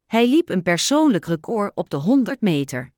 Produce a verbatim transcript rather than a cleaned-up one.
Hij liep een persoonlijk record op de honderd meter.